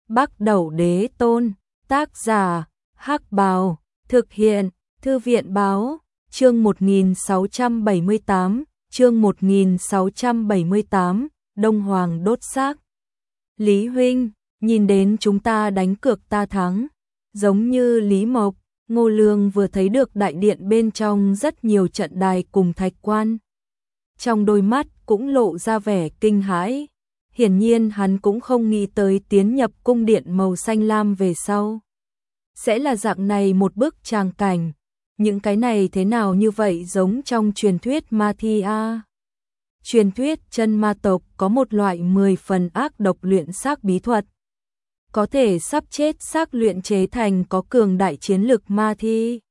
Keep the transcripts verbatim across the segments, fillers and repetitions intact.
Bắc Đẩu Đế Tôn, tác giả, Hắc Bào, thực hiện, Thư viện Báo, chương một nghìn sáu trăm bảy mươi tám, chương một nghìn sáu trăm bảy mươi tám, Đông Hoàng đốt xác. Lý huynh, nhìn đến chúng ta đánh cược ta thắng, giống như Lý Mộc, Ngô Lương vừa thấy được đại điện bên trong rất nhiều trận đài cùng thạch quan. Trong đôi mắt cũng lộ ra vẻ kinh hãi. Hiển nhiên hắn cũng không nghĩ tới tiến nhập cung điện màu xanh lam về sau sẽ là dạng này một bức tràng cảnh. Những cái này thế nào như vậy giống trong truyền thuyết ma thi a. Truyền thuyết chân ma tộc có một loại mười phần ác độc luyện xác bí thuật, có thể sắp chết xác luyện chế thành có cường đại chiến lực ma thi.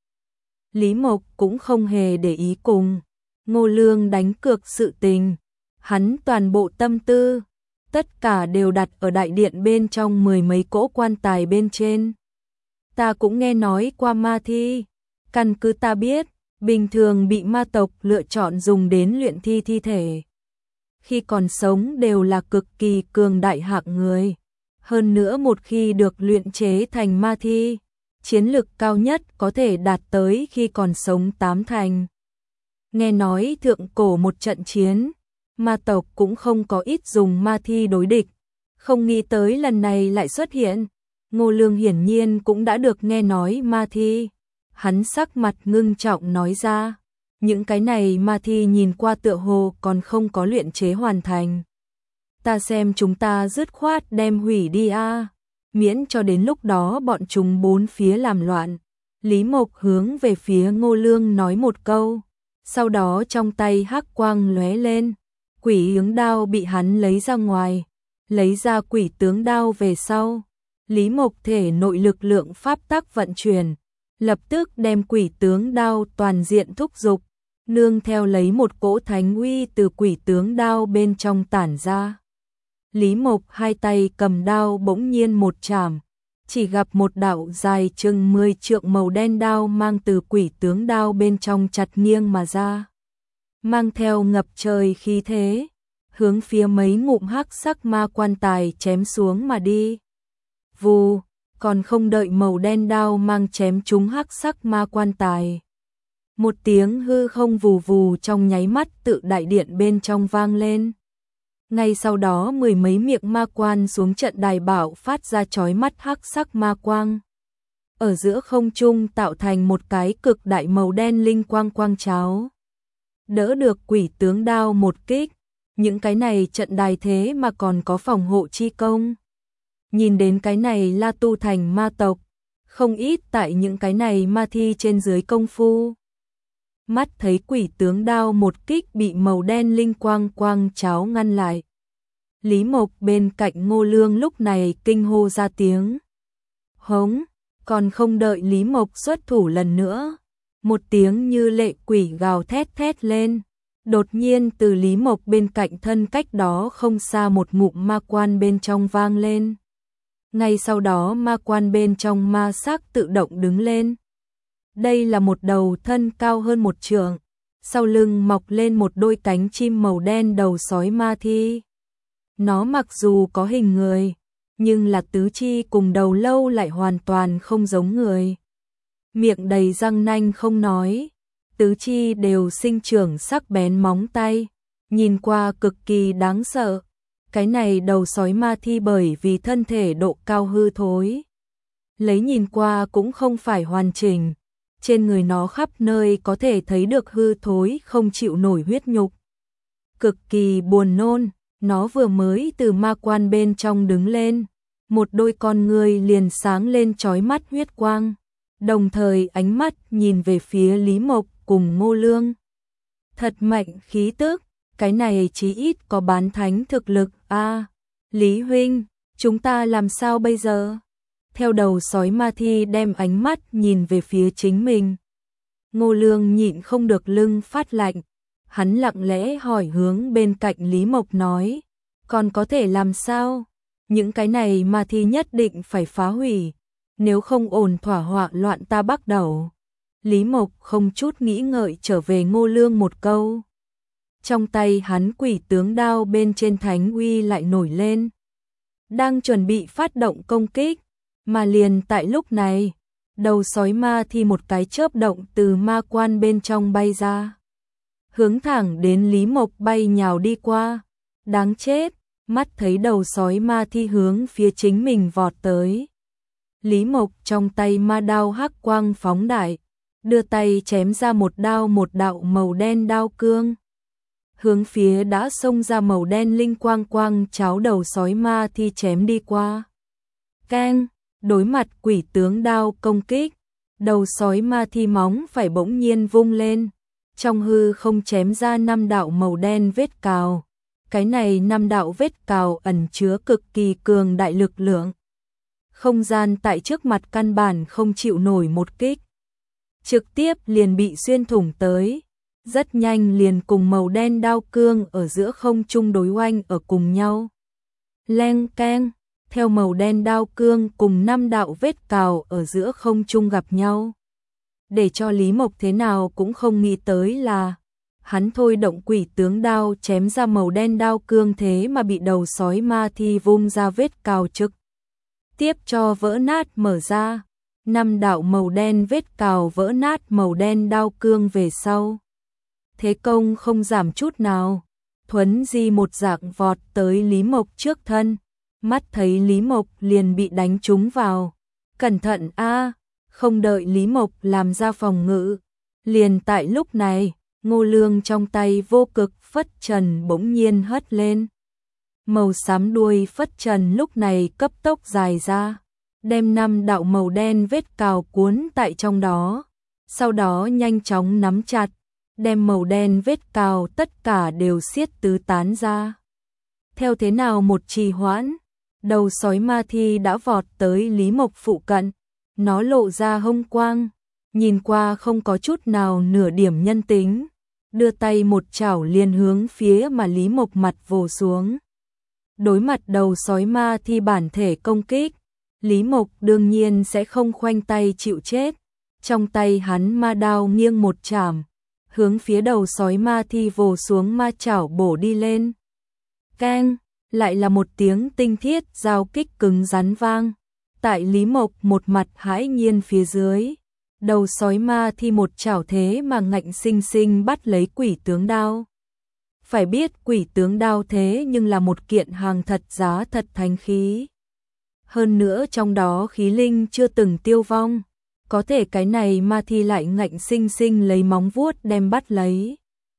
Lý Mộc cũng không hề để ý cùng Ngô Lương đánh cược sự tình, hắn toàn bộ tâm tư tất cả đều đặt ở đại điện bên trong mười mấy cỗ quan tài bên trên. Ta cũng nghe nói qua ma thi, căn cứ ta biết, bình thường bị ma tộc lựa chọn dùng đến luyện thi thi thể. Khi còn sống đều là cực kỳ cường đại hạng người. Hơn nữa một khi được luyện chế thành ma thi, chiến lực cao nhất có thể đạt tới khi còn sống tám thành. Nghe nói thượng cổ một trận chiến, ma tộc cũng không có ít dùng ma thi đối địch, không nghĩ tới lần này lại xuất hiện. Ngô Lương hiển nhiên cũng đã được nghe nói ma thi, hắn sắc mặt ngưng trọng nói ra, những cái này ma thi nhìn qua tựa hồ còn không có luyện chế hoàn thành. Ta xem chúng ta dứt khoát đem hủy đi a, miễn cho đến lúc đó bọn chúng bốn phía làm loạn. Lý Mộc hướng về phía Ngô Lương nói một câu, sau đó trong tay hắc quang lóe lên, quỷ ứng đao bị hắn lấy ra ngoài, lấy ra quỷ tướng đao về sau. Lý Mộc thể nội lực lượng pháp tắc vận chuyển, lập tức đem quỷ tướng đao toàn diện thúc dục, nương theo lấy một cỗ thánh uy từ quỷ tướng đao bên trong tản ra. Lý Mộc hai tay cầm đao bỗng nhiên một chạm, chỉ gặp một đạo dài chừng mười trượng màu đen đao mang từ quỷ tướng đao bên trong chặt nghiêng mà ra, mang theo ngập trời khí thế, hướng phía mấy ngụm hắc sắc ma quan tài chém xuống mà đi. Vù, còn không đợi màu đen đao mang chém trúng hắc sắc ma quan tài, một tiếng hư không vù vù trong nháy mắt tự đại điện bên trong vang lên. Ngay sau đó mười mấy miệng ma quan xuống trận đài bảo phát ra chói mắt hắc sắc ma quang, ở giữa không trung tạo thành một cái cực đại màu đen linh quang quang cháo, đỡ được quỷ tướng đao một kích. Những cái này trận đài thế mà còn có phòng hộ chi công. Nhìn đến cái này La Tu thành ma tộc, không ít tại những cái này ma thi trên dưới công phu. Mắt thấy quỷ tướng đao một kích bị màu đen linh quang quang cháo ngăn lại. Lý Mộc bên cạnh Ngô Lương lúc này kinh hô ra tiếng. Hống, còn không đợi Lý Mộc xuất thủ lần nữa. Một tiếng như lệ quỷ gào thét thét lên. Đột nhiên từ Lý Mộc bên cạnh thân cách đó không xa một ngụm ma quan bên trong vang lên. Ngay sau đó ma quan bên trong ma xác tự động đứng lên. Đây là một đầu thân cao hơn một trượng, sau lưng mọc lên một đôi cánh chim màu đen đầu sói ma thi. Nó mặc dù có hình người, nhưng là tứ chi cùng đầu lâu lại hoàn toàn không giống người. Miệng đầy răng nanh không nói, tứ chi đều sinh trưởng sắc bén móng tay, nhìn qua cực kỳ đáng sợ. Cái này đầu sói ma thi bởi vì thân thể độ cao hư thối, lấy nhìn qua cũng không phải hoàn chỉnh, trên người nó khắp nơi có thể thấy được hư thối không chịu nổi huyết nhục. Cực kỳ buồn nôn, nó vừa mới từ ma quan bên trong đứng lên, một đôi con ngươi liền sáng lên chói mắt huyết quang, đồng thời ánh mắt nhìn về phía Lý Mộc cùng Ngô Lương. Thật mạnh khí tức, cái này chí ít có bán thánh thực lực a. À, Lý huynh, chúng ta làm sao bây giờ? Theo đầu sói ma thi đem ánh mắt nhìn về phía chính mình. Ngô Lương nhịn không được lưng phát lạnh, hắn lặng lẽ hỏi hướng bên cạnh Lý Mộc nói, còn có thể làm sao? Những cái này ma thi nhất định phải phá hủy, nếu không ổn thỏa họa loạn ta Bắc Đẩu. Lý Mộc không chút nghĩ ngợi trở về Ngô Lương một câu. Trong tay hắn quỷ tướng đao bên trên thánh uy lại nổi lên. đang chuẩn bị phát động công kích, mà liền tại lúc này, đầu sói ma thi một cái chớp động từ ma quan bên trong bay ra. Hướng thẳng đến Lý Mộc bay nhào đi qua, đáng chết, mắt thấy đầu sói ma thi hướng phía chính mình vọt tới. Lý Mộc trong tay ma đao hắc quang phóng đại, đưa tay chém ra một đao một đạo màu đen đao cương. Hướng phía đã xông ra màu đen linh quang quang cháo đầu sói ma thi chém đi qua. Keng, đối mặt quỷ tướng đao công kích, đầu sói ma thi móng phải bỗng nhiên vung lên, trong hư không chém ra năm đạo màu đen vết cào. Cái này năm đạo vết cào ẩn chứa cực kỳ cường đại lực lượng. Không gian tại trước mặt căn bản không chịu nổi một kích. Trực tiếp liền bị xuyên thủng tới. Rất nhanh liền cùng màu đen đao cương ở giữa không trung đối oanh ở cùng nhau. Leng keng, theo màu đen đao cương cùng năm đạo vết cào ở giữa không trung gặp nhau. Để cho Lý Mộc thế nào cũng không nghĩ tới là hắn thôi động quỷ tướng đao chém ra màu đen đao cương thế mà bị đầu sói ma thi vung ra vết cào trực tiếp cho vỡ nát mở ra. Năm đạo màu đen vết cào vỡ nát màu đen đao cương về sau. Thế công không giảm chút nào, thuấn di một dạng vọt tới Lý Mộc trước thân, mắt thấy Lý Mộc liền bị đánh trúng vào. Cẩn thận a, không đợi Lý Mộc làm ra phòng ngự, liền tại lúc này, Ngô Lương trong tay vô cực phất trần bỗng nhiên hất lên. Màu xám đuôi phất trần lúc này cấp tốc dài ra, đem năm đạo màu đen vết cào cuốn tại trong đó, sau đó nhanh chóng nắm chặt, đem màu đen vết cào tất cả đều xiết tứ tán ra. Theo thế nào một trì hoãn, đầu sói ma thi đã vọt tới Lý Mộc phụ cận, nó lộ ra hông quang, nhìn qua không có chút nào nửa điểm nhân tính, đưa tay một chảo liền hướng phía mà Lý Mộc mặt vồ xuống. Đối mặt đầu sói ma thi bản thể công kích, Lý Mộc đương nhiên sẽ không khoanh tay chịu chết, trong tay hắn ma đao nghiêng một chảm, hướng phía đầu sói ma thi vồ xuống ma chảo bổ đi lên. Keng, lại là một tiếng tinh thiết giao kích cứng rắn vang. Tại Lý Mộc một mặt hãi nhiên phía dưới, đầu sói ma thi một chảo thế mà ngạnh sinh sinh bắt lấy quỷ tướng đao. Phải biết quỷ tướng đao thế nhưng là một kiện hàng thật giá thật thánh khí. Hơn nữa trong đó khí linh chưa từng tiêu vong, có thể cái này ma thi lại ngạnh sinh sinh lấy móng vuốt đem bắt lấy.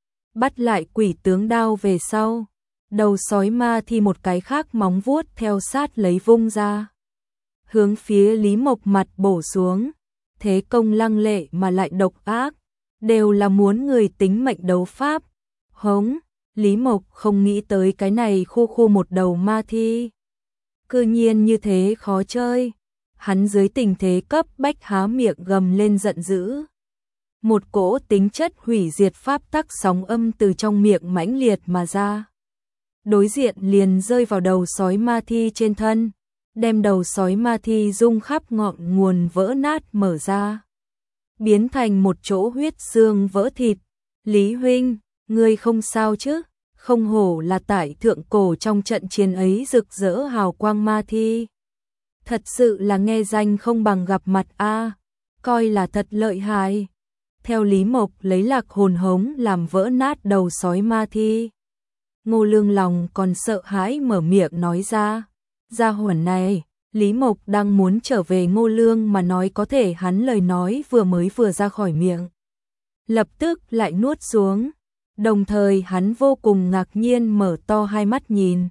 Bắt lại quỷ tướng đao về sau, đầu sói ma thi một cái khác móng vuốt theo sát lấy vung ra. Hướng phía Lý Mộc mặt bổ xuống, thế công lăng lệ mà lại độc ác, đều là muốn người tính mệnh đấu pháp. Hống, Lý Mộc không nghĩ tới cái này khô khô một đầu ma thi. Cư nhiên như thế khó chơi, hắn dưới tình thế cấp bách há miệng gầm lên giận dữ. Một cỗ tính chất hủy diệt pháp tắc sóng âm từ trong miệng mãnh liệt mà ra. Đối diện liền rơi vào đầu sói ma thi trên thân, đem đầu sói ma thi rung khắp ngọn nguồn vỡ nát mở ra, biến thành một chỗ huyết xương vỡ thịt. Lý huynh, ngươi không sao chứ? Không hổ là tại thượng cổ trong trận chiến ấy rực rỡ hào quang ma thi. Thật sự là nghe danh không bằng gặp mặt a, coi là thật lợi hại. Theo Lý Mộc lấy lạc hồn hống làm vỡ nát đầu sói ma thi. Ngô Lương lòng còn sợ hãi mở miệng nói ra. Gia hỏa này, Lý Mộc đang muốn trở về Ngô Lương mà nói có thể hắn lời nói vừa mới vừa ra khỏi miệng. Lập tức lại nuốt xuống, đồng thời hắn vô cùng ngạc nhiên mở to hai mắt nhìn.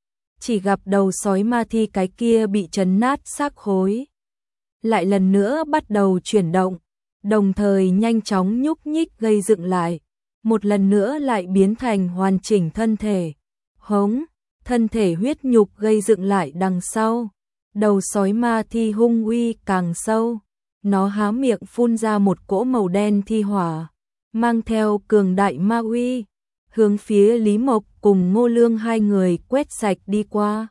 Chỉ gặp đầu sói ma thi cái kia bị chấn nát xác khối. Lại lần nữa bắt đầu chuyển động, đồng thời nhanh chóng nhúc nhích gây dựng lại. Một lần nữa lại biến thành hoàn chỉnh thân thể. Hống, thân thể huyết nhục gây dựng lại đằng sau. Đầu sói ma thi hung uy càng sâu. Nó há miệng phun ra một cỗ màu đen thi hỏa, mang theo cường đại ma uy, hướng phía Lý Mộc cùng Ngô Lương hai người quét sạch đi qua.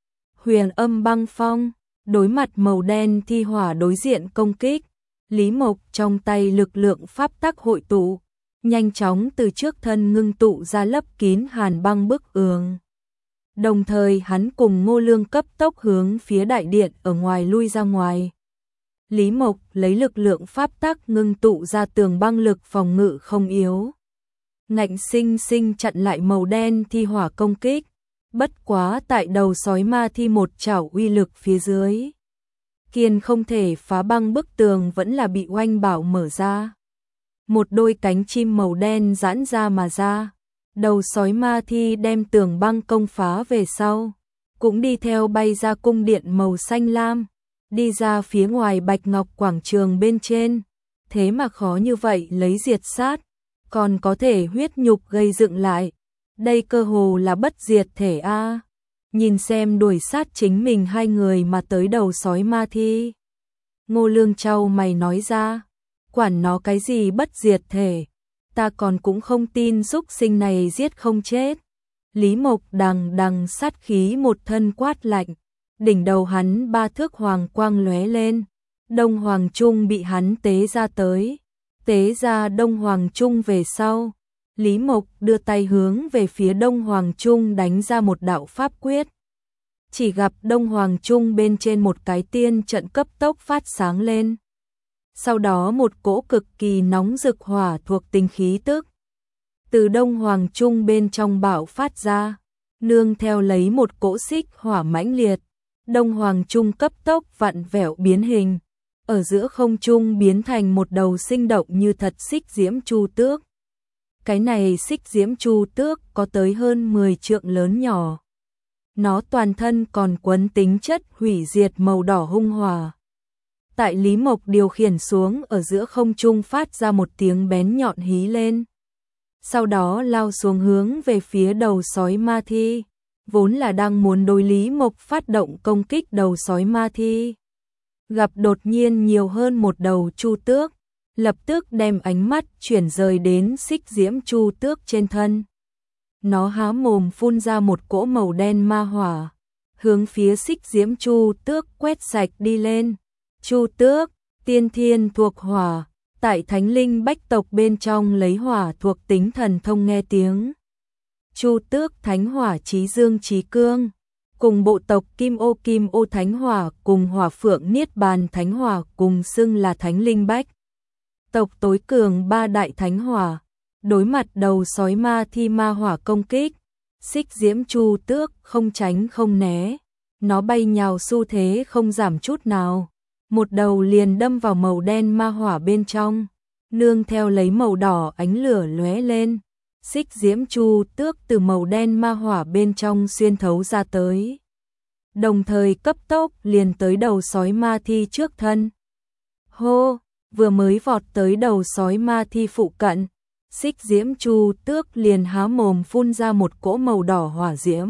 Huyền âm băng phong, đối mặt màu đen thi hỏa đối diện công kích, Lý Mộc trong tay lực lượng pháp tắc hội tụ, nhanh chóng từ trước thân ngưng tụ ra lấp kín hàn băng bức ường. Đồng thời hắn cùng Ngô Lương cấp tốc hướng phía đại điện ở ngoài lui ra ngoài. Lý Mộc lấy lực lượng pháp tắc ngưng tụ ra tường băng lực phòng ngự không yếu. Ngạnh sinh sinh chặn lại màu đen thi hỏa công kích. Bất quá tại đầu sói ma thi một chảo uy lực phía dưới. Kiên không thể phá băng bức tường vẫn là bị oanh bảo mở ra. Một đôi cánh chim màu đen giãn ra mà ra. Đầu sói ma thi đem tường băng công phá về sau. Cũng đi theo bay ra cung điện màu xanh lam. Đi ra phía ngoài bạch ngọc quảng trường bên trên. Thế mà khó như vậy lấy diệt sát. Còn có thể huyết nhục gây dựng lại. Đây cơ hồ là bất diệt thể a. Nhìn xem đuổi sát chính mình hai người mà tới đầu sói ma thi. Ngô Lương trao mày nói ra. Quản nó cái gì bất diệt thể. Ta còn cũng không tin súc sinh này giết không chết. Lý Mộc đằng đằng sát khí một thân quát lạnh. Đỉnh đầu hắn ba thước hoàng quang lóe lên. Đông Hoàng Trung bị hắn tế ra tới. Tế ra Đông Hoàng Trung về sau. Lý Mộc đưa tay hướng về phía Đông Hoàng Trung đánh ra một đạo pháp quyết. Chỉ gặp Đông Hoàng Trung bên trên một cái tiên trận cấp tốc phát sáng lên. Sau đó một cỗ cực kỳ nóng rực hỏa thuộc tinh khí tức. Từ Đông Hoàng Trung bên trong bạo phát ra. Nương theo lấy một cỗ xích hỏa mãnh liệt. Đông Hoàng Trung cấp tốc vặn vẹo biến hình. Ở giữa không trung biến thành một đầu sinh động như thật xích diễm chu tước. Cái này xích diễm chu tước có tới hơn mười trượng lớn nhỏ. Nó toàn thân còn quấn tính chất hủy diệt màu đỏ hung hỏa. Tại Lý Mộc điều khiển xuống ở giữa không trung phát ra một tiếng bén nhọn hí lên. Sau đó lao xuống hướng về phía đầu sói ma thi. Vốn là đang muốn đối Lý Mộc phát động công kích đầu sói ma thi. Gặp đột nhiên nhiều hơn một đầu chu tước. Lập tức đem ánh mắt chuyển rời đến xích diễm chu tước trên thân. Nó há mồm phun ra một cỗ màu đen ma hỏa. Hướng phía xích diễm chu tước quét sạch đi lên. Chu tước, tiên thiên thuộc hỏa. Tại thánh linh bách tộc bên trong lấy hỏa thuộc tính thần thông nghe tiếng. Chu tước thánh hỏa chí dương chí cương. Cùng bộ tộc kim ô kim ô thánh hỏa cùng hỏa phượng niết bàn thánh hỏa cùng xưng là thánh linh bách. Tộc tối cường ba đại thánh hỏa. Đối mặt đầu sói ma thi ma hỏa công kích. Xích diễm chu tước không tránh không né. Nó bay nhào xu thế không giảm chút nào. Một đầu liền đâm vào màu đen ma hỏa bên trong. Nương theo lấy màu đỏ ánh lửa lóe lên. Xích diễm chu tước từ màu đen ma hỏa bên trong xuyên thấu ra tới. Đồng thời cấp tốc liền tới đầu sói ma thi trước thân. Hô, vừa mới vọt tới đầu sói ma thi phụ cận. Xích diễm chu tước liền há mồm phun ra một cỗ màu đỏ hỏa diễm.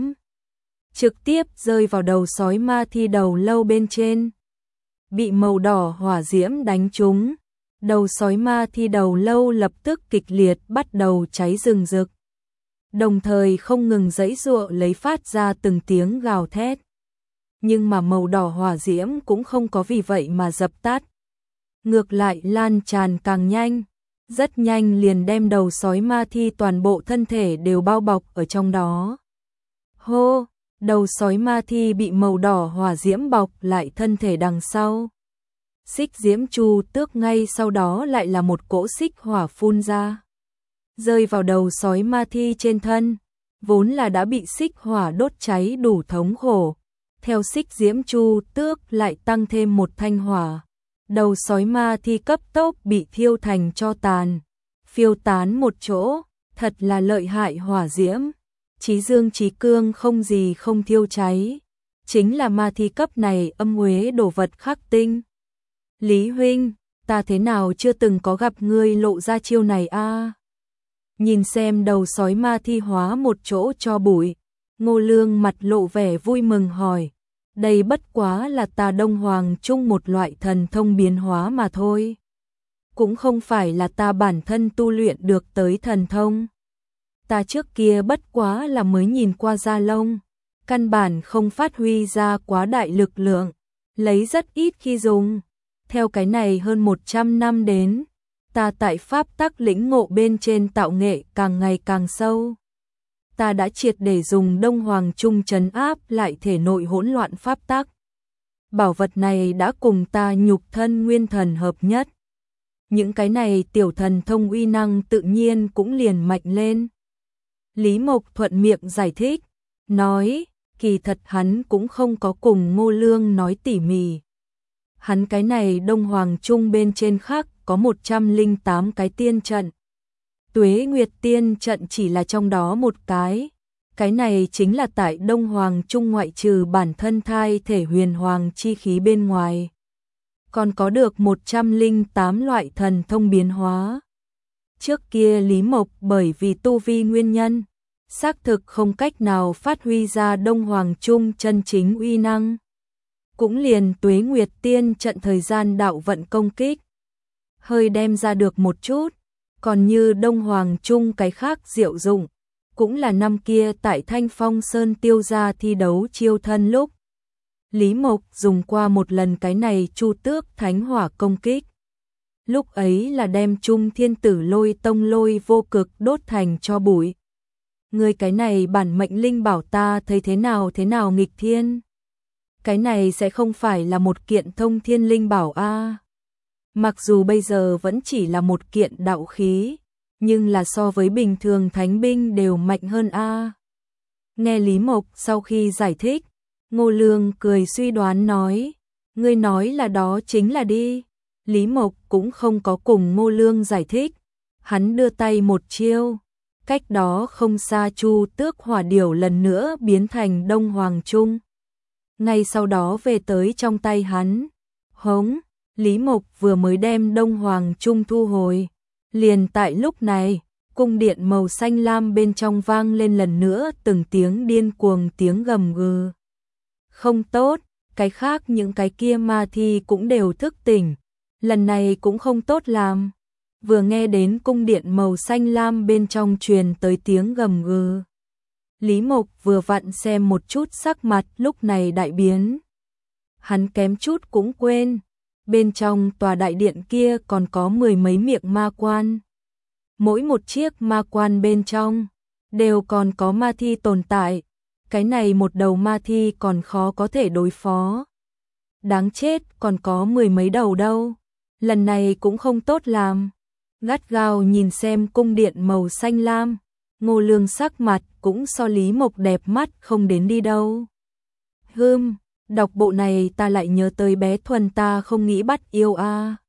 Trực tiếp rơi vào đầu sói ma thi đầu lâu bên trên. Bị màu đỏ hỏa diễm đánh trúng. Đầu sói ma thi đầu lâu lập tức kịch liệt bắt đầu cháy rừng rực. Đồng thời không ngừng giãy giụa lấy phát ra từng tiếng gào thét. Nhưng mà màu đỏ hỏa diễm cũng không có vì vậy mà dập tắt. Ngược lại lan tràn càng nhanh. Rất nhanh liền đem đầu sói ma thi toàn bộ thân thể đều bao bọc ở trong đó. Hô, đầu sói ma thi bị màu đỏ hỏa diễm bọc lại thân thể đằng sau. Xích diễm chu tước ngay sau đó lại là một cỗ xích hỏa phun ra. Rơi vào đầu sói ma thi trên thân. Vốn là đã bị xích hỏa đốt cháy đủ thống khổ. Theo xích diễm chu tước lại tăng thêm một thanh hỏa. Đầu sói ma thi cấp tốc bị thiêu thành tro tàn. Phiêu tán một chỗ, thật là lợi hại hỏa diễm. Chí dương chí cương không gì không thiêu cháy. Chính là ma thi cấp này âm uế đồ vật khắc tinh. Lý huynh, ta thế nào chưa từng có gặp ngươi lộ ra chiêu này a? Nhìn xem đầu sói ma thi hóa một chỗ cho bụi. Ngô Lương mặt lộ vẻ vui mừng hỏi. Đây bất quá là ta Đông Hoàng Trung một loại thần thông biến hóa mà thôi. Cũng không phải là ta bản thân tu luyện được tới thần thông. Ta trước kia bất quá là mới nhìn qua da lông. Căn bản không phát huy ra quá đại lực lượng. Lấy rất ít khi dùng. Theo cái này hơn một trăm năm đến. Ta tại pháp tắc lĩnh ngộ bên trên tạo nghệ càng ngày càng sâu. ta đã triệt để dùng Đông Hoàng Trung trấn áp lại thể nội hỗn loạn pháp tắc. Bảo vật này đã cùng ta nhục thân nguyên thần hợp nhất. Những cái này tiểu thần thông uy năng tự nhiên cũng liền mạnh lên. Lý Mộc thuận miệng giải thích, nói, kỳ thật hắn cũng không có cùng Ngô Lương nói tỉ mỉ. Hắn cái này Đông Hoàng Trung bên trên khác có một trăm lẻ tám cái tiên trận. Tuế Nguyệt tiên trận chỉ là trong đó một cái. Cái này chính là tại Đông Hoàng Trung ngoại trừ bản thân thai thể huyền hoàng chi khí bên ngoài. Còn có được một trăm lẻ tám loại thần thông biến hóa. Trước kia Lý Mộc bởi vì tu vi nguyên nhân, xác thực không cách nào phát huy ra Đông Hoàng Trung chân chính uy năng. Cũng liền Tuế Nguyệt tiên trận thời gian đạo vận công kích. Hơi đem ra được một chút, còn như Đông Hoàng Trung cái khác diệu dụng. Cũng là năm kia tại Thanh Phong Sơn tiêu gia thi đấu chiêu thân lúc. Lý Mộc dùng qua một lần cái này Chu Tước Thánh Hỏa công kích. Lúc ấy là đem Trung Thiên Tử Lôi Tông Lôi Vô Cực đốt thành cho bụi. Người cái này bản mệnh linh bảo ta thấy thế nào thế nào nghịch thiên. Cái này sẽ không phải là một kiện thông thiên linh bảo a. Mặc dù bây giờ vẫn chỉ là một kiện đạo khí, nhưng là so với bình thường thánh binh đều mạnh hơn a. Nghe Lý Mộc sau khi giải thích, Ngô Lương cười suy đoán nói, ngươi nói là đó chính là đi. Lý Mộc cũng không có cùng Ngô Lương giải thích, hắn đưa tay một chiêu, cách đó không xa Chu Tước Hỏa Điểu lần nữa biến thành Đông Hoàng Trung. Ngay sau đó về tới trong tay hắn, hống, Lý Mộc vừa mới đem Đông Hoàng Trung thu hồi. Liền tại lúc này, cung điện màu xanh lam bên trong vang lên lần nữa từng tiếng điên cuồng tiếng gầm gừ. Không tốt, cái khác những cái kia ma thi cũng đều thức tỉnh, lần này cũng không tốt làm. Vừa nghe đến cung điện màu xanh lam bên trong truyền tới tiếng gầm gừ. Lý Mộc vừa vặn xem một chút sắc mặt lúc này đại biến. Hắn kém chút cũng quên. Bên trong tòa đại điện kia còn có mười mấy miệng ma quan. Mỗi một chiếc ma quan bên trong đều còn có ma thi tồn tại. Cái này một đầu ma thi còn khó có thể đối phó. Đáng chết, còn có mười mấy đầu đâu. Lần này cũng không tốt làm. Gắt gao nhìn xem cung điện màu xanh lam, Ngô Lương sắc mặt cũng so Lý Mộc đẹp mắt không đến đi đâu. Hừm, đọc bộ này ta lại nhớ tới bé Thuần ta không nghĩ bắt yêu a.